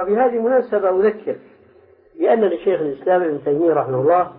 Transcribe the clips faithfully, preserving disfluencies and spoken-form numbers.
وبهذه المناسبة أذكر بأن لشيخ الإسلام ابن تيمية رحمه الله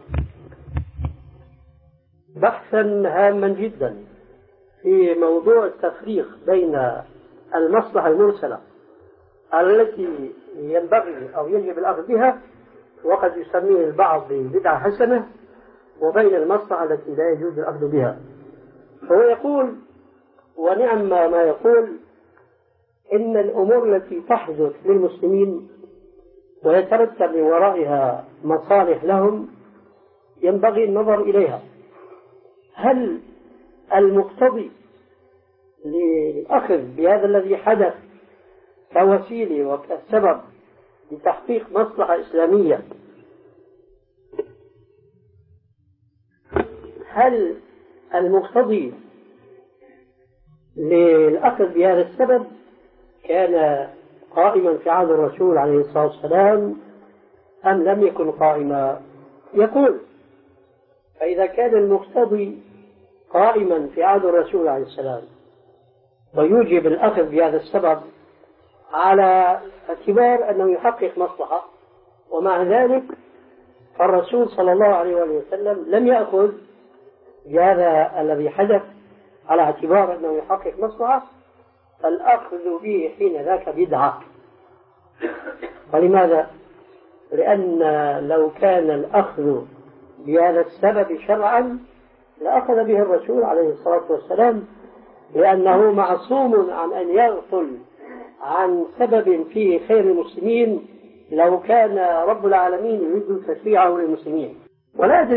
بحثا هاما جدا في موضوع التفريق بين المصلحة المرسلة التي ينبغي أو يجب الأخذ بها وقد يسميه البعض بدعة حسنة، وبين المصلحة التي لا يجوز الأخذ بها. هو يقول ونعم ما يقول إن الأمور التي تحدث للمسلمين ويترتب من ورائها مصالح لهم ينبغي النظر إليها. هل المقتضي للأخذ بهذا الذي حدث كوسيلة وكسبب لتحقيق مصلحة إسلامية، هل المقتضي للأخذ بهذا السبب كان قائما في عهد الرسول عليه الصلاة والسلام أم لم يكن قائما؟ يقول فإذا كان المقتضي قائما في عهد الرسول عليه السلام ويوجب الأخذ بهذا السبب على اعتبار أنه يحقق مصلحة، ومع ذلك فالرسول صلى الله عليه وسلم لم يأخذ بهذا الذي حدث على اعتبار أنه يحقق مصلحة، فالأخذ به حين ذاك بدعة. ولماذا؟ لأن لو كان الأخذ بهذا السبب شرعا لأخذ به الرسول عليه الصلاة والسلام، لأنه معصوم عن أن يغفل عن سبب فيه خير المسلمين لو كان رب العالمين يريد تشريعه للمسلمين. ولا